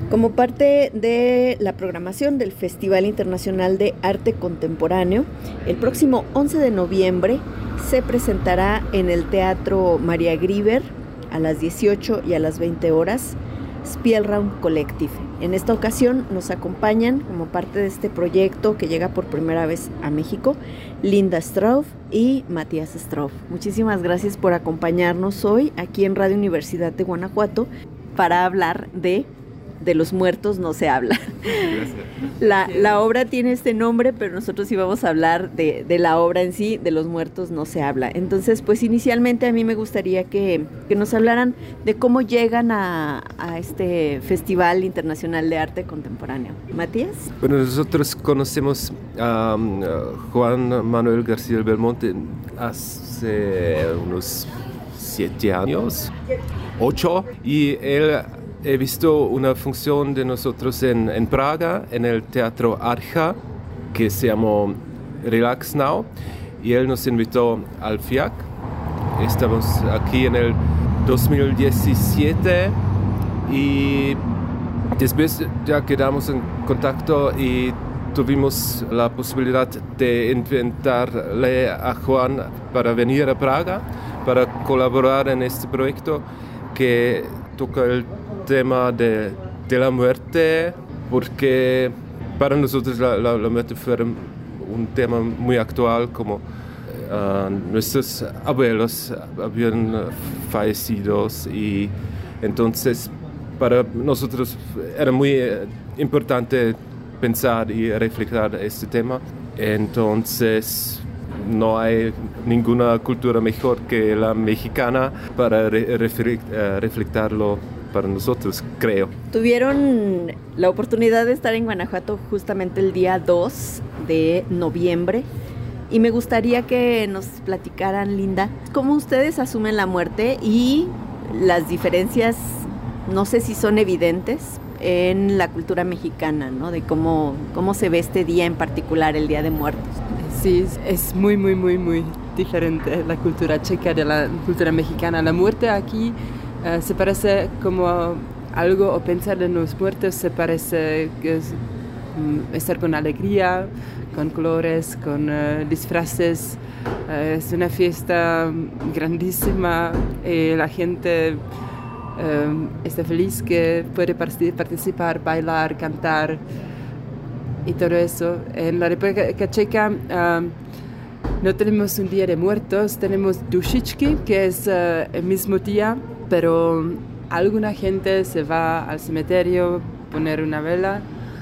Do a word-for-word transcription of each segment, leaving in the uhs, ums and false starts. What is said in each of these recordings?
Como parte de la programación del Festival Internacional de Arte Contemporáneo, el próximo once de noviembre se presentará en el Teatro María Grieber a las dieciocho y a las veinte horas Spielraum Collective. En esta ocasión nos acompañan como parte de este proyecto que llega por primera vez a México, Linda Straub y Matías Straub. Muchísimas gracias por acompañarnos hoy aquí en Radio Universidad de Guanajuato para hablar de De los muertos no se habla. La, la obra tiene este nombre, pero nosotros íbamos a hablar de, de la obra en sí, de los muertos no se habla. Entonces, pues inicialmente a mí me gustaría que, que nos hablaran de cómo llegan a, a este Festival Internacional de Arte Contemporáneo. ¿Matías? Bueno, nosotros conocemos a um, Juan Manuel García Belmonte hace unos siete años, ocho, y él... He visto una función de nosotros en, en Praga, en el Teatro Archa, que se llamó Relax Now, y él nos invitó al F I A C. Estamos aquí en el dos mil diecisiete y después ya quedamos en contacto y tuvimos la posibilidad de invitarle a Juan para venir a Praga, para colaborar en este proyecto que toca el tema de, de la muerte, porque para nosotros la, la, la muerte fue un tema muy actual, como uh, nuestros abuelos habían fallecido y entonces para nosotros era muy uh, importante pensar y reflejar este tema. Entonces no hay ninguna cultura mejor que la mexicana para re- refle- uh, reflejarlo para nosotros, creo. Tuvieron la oportunidad de estar en Guanajuato justamente el día dos de noviembre y me gustaría que nos platicaran, Linda, cómo ustedes asumen la muerte y las diferencias, no sé si son evidentes, en la cultura mexicana, ¿no? De cómo, cómo se ve este día en particular, el Día de Muertos. Sí, es muy, muy, muy, muy diferente la cultura checa de la cultura mexicana. La muerte aquí uh, se parece como algo, o pensar en los muertos se parece que es um, estar con alegría, con colores, con uh, disfraces. Uh, es una fiesta grandísima y la gente um, está feliz que puede participar, bailar, cantar y todo eso. En la República Checa um, no tenemos un día de muertos, tenemos Dušičky, que es uh, el mismo día, pero alguna gente se va al cementerio a poner una vela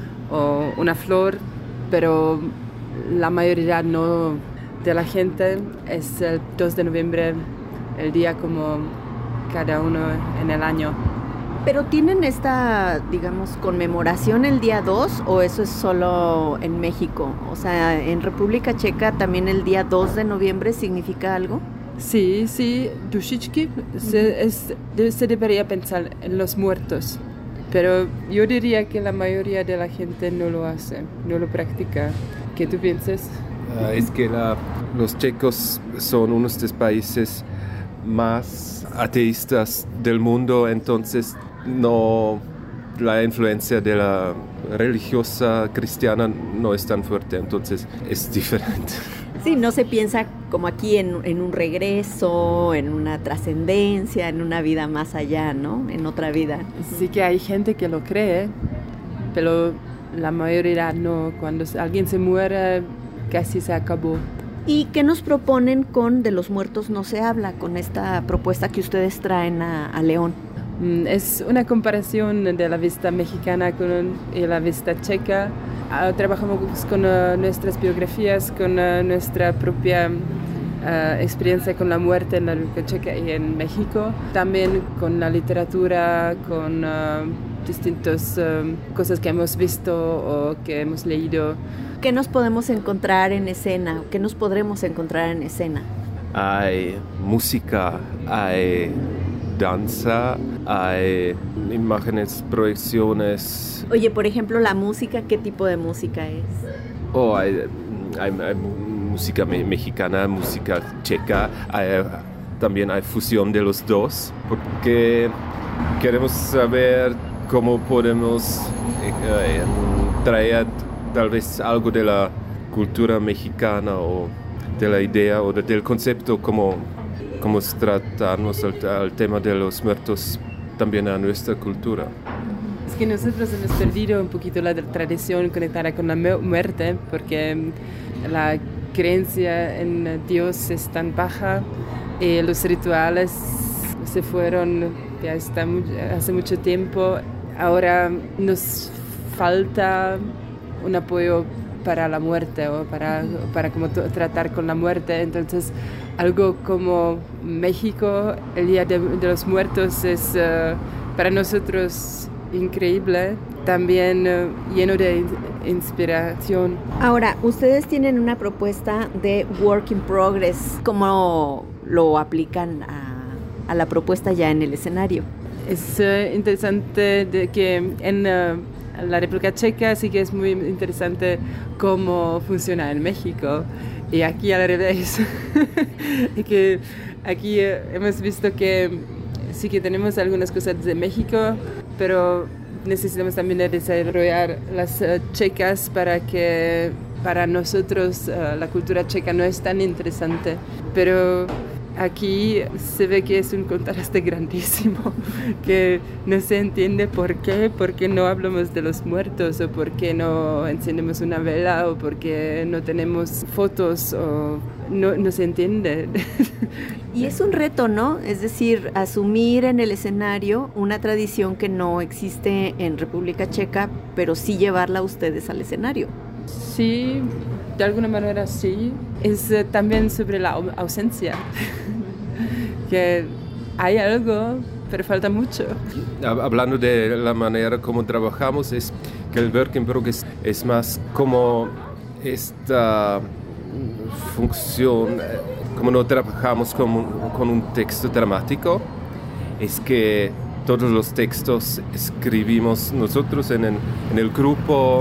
o una flor, pero la mayoría no de la gente. Es el dos de noviembre, el día como cada uno en el año. ¿Pero tienen esta, digamos, conmemoración el día dos o eso es solo en México? O sea, ¿en República Checa también el día dos de noviembre significa algo? Sí, sí, Dušičky, uh-huh. se, es, se debería pensar en los muertos, pero yo diría que la mayoría de la gente no lo hace, no lo practica. ¿Qué tú piensas? Uh, es que la, los checos son uno de los países más ateístas del mundo, entonces no, la influencia de la religiosa cristiana no es tan fuerte, entonces es diferente. Sí, no se piensa como aquí en, en un regreso, en una trascendencia, en una vida más allá, ¿no? En otra vida. Sí que hay gente que lo cree, pero la mayoría no. Cuando alguien se muere, casi se acabó. ¿Y qué nos proponen con De los Muertos no se habla, con esta propuesta que ustedes traen a, a León? Es una comparación de la vista mexicana con y la vista checa. Uh, trabajamos con uh, nuestras biografías, con uh, nuestra propia uh, experiencia con la muerte en la República Checa y en México. También con la literatura, con uh, distintas uh, cosas que hemos visto o que hemos leído. ¿Qué nos podemos encontrar en escena? ¿Qué nos podremos encontrar en escena? Hay música, hay danza, hay imágenes, proyecciones. Oye, por ejemplo, la música, ¿qué tipo de música es? Oh, hay, hay, hay música me- mexicana, música checa, hay, también hay fusión de los dos, porque queremos saber cómo podemos eh, traer tal vez algo de la cultura mexicana o de la idea o de, del concepto como, como tratarnos al, al tema de los muertos también a nuestra cultura. Es que nosotros hemos perdido un poquito la tradición conectada con la muerte porque la creencia en Dios es tan baja y los rituales se fueron ya está hace mucho tiempo. Ahora nos falta un apoyo para la muerte o para, para cómo tratar con la muerte. Entonces, algo como México, el Día de, de los Muertos, es uh, para nosotros increíble, también uh, lleno de inspiración. Ahora, ustedes tienen una propuesta de Work in Progress. ¿Cómo lo aplican a, a la propuesta ya en el escenario? Es uh, interesante de que en uh, la República Checa sí que es muy interesante cómo funciona en México y aquí al revés. Y que aquí uh, hemos visto que sí que tenemos algunas cosas de México, pero necesitamos también desarrollar las uh, checas para que para nosotros uh, la cultura checa no es tan interesante, pero aquí se ve que es un contraste grandísimo, que no se entiende por qué, por qué no hablamos de los muertos, o por qué no encendemos una vela, o por qué no tenemos fotos, o no, no se entiende. Y es un reto, ¿no? Es decir, asumir en el escenario una tradición que no existe en República Checa, pero sí llevarla a ustedes al escenario. Sí, de alguna manera sí. Es uh, también sobre la ausencia, que hay algo, pero falta mucho. Hablando de la manera como trabajamos, es que el Work in Progress es más como esta función, como no trabajamos con un, con un texto dramático, es que todos los textos escribimos nosotros en el, en el grupo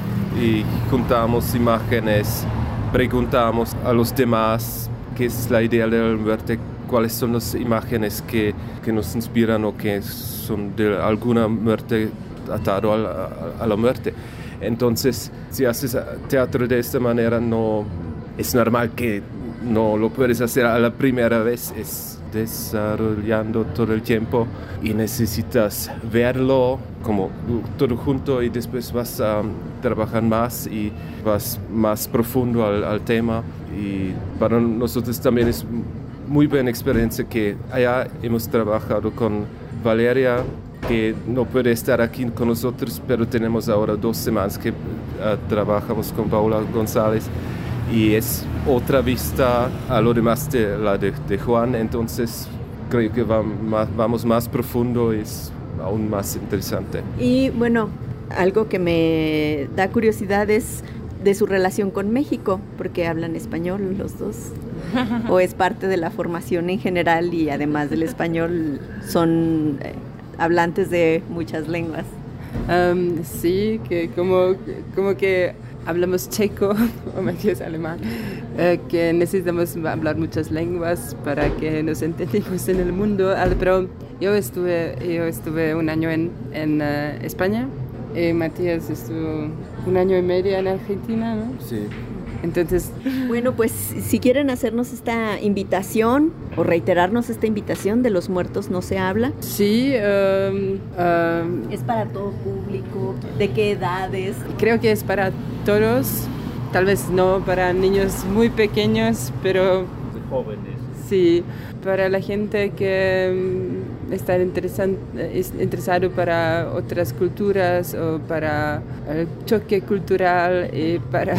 y juntamos imágenes, preguntamos a los demás qué es la idea de la muerte, cuáles son las imágenes que, que nos inspiran o que son de alguna muerte atado a la, a la muerte. Entonces, si haces teatro de esta manera, no es normal que no lo puedes hacer a la primera vez, es desarrollando todo el tiempo y necesitas verlo como todo junto y después vas a trabajar más y vas más profundo al, al tema. Y para nosotros también es muy buena experiencia que allá hemos trabajado con Valeria, que no puede estar aquí con nosotros, pero tenemos ahora dos semanas que uh, trabajamos con Paula González y es otra vista a lo demás de la de, de Juan, entonces creo que va más, vamos más profundo y es aún más interesante. Y bueno, algo que me da curiosidad es de su relación con México, porque hablan español los dos, o es parte de la formación en general y además del español son eh, hablantes de muchas lenguas. Um, sí, que como, como que hablamos checo, o medio es alemán, eh, que necesitamos hablar muchas lenguas para que nos entendamos en el mundo. Pero yo estuve, yo estuve un año en, en uh, España, y Matías estuvo un año y medio en Argentina, ¿no? Sí. Entonces, bueno, pues si quieren hacernos esta invitación o reiterarnos esta invitación de Los Muertos No Se Habla. Sí. Um, um, ¿Es para todo público? ¿De qué edades? Creo que es para todos, tal vez no para niños muy pequeños, pero... De jóvenes. Sí, para la gente que um, está interesado para otras culturas o para el choque cultural y para...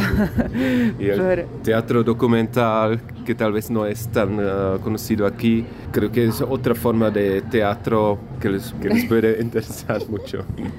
y el para... teatro documental, que tal vez no es tan uh, conocido aquí, creo que es otra forma de teatro que les, que les puede interesar mucho.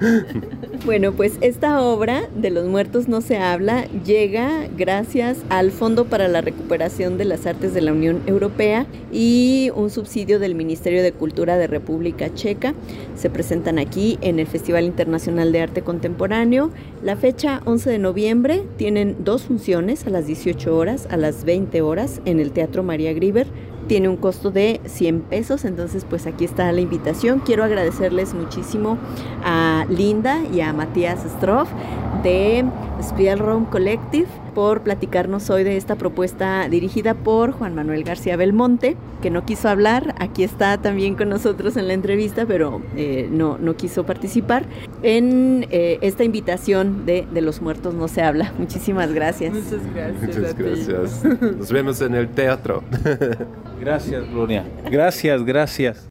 Bueno, pues esta obra de Los Muertos No Se Habla llega gracias al Fondo para la Recuperación de las Artes de la Unión Europea y un subsidio del Ministerio de Cultura de República Checa. Se presentan aquí en el Festival Internacional de Arte Contemporáneo. La fecha once de noviembre, tienen dos funciones a las dieciocho horas, a las veinte horas en el Teatro María Grieber. tiene un costo de cien pesos, entonces pues aquí está la invitación. Quiero agradecerles muchísimo a Linda y a Matías Stroff de Spielraum Collective por platicarnos hoy de esta propuesta dirigida por Juan Manuel García Belmonte, que no quiso hablar. Aquí está también con nosotros en la entrevista, pero eh, no, no quiso participar en eh, esta invitación de De los Muertos No Se Habla. Muchísimas gracias. Muchas gracias. Muchas gracias. Nos vemos en el teatro. Gracias, Gloria. Gracias, gracias.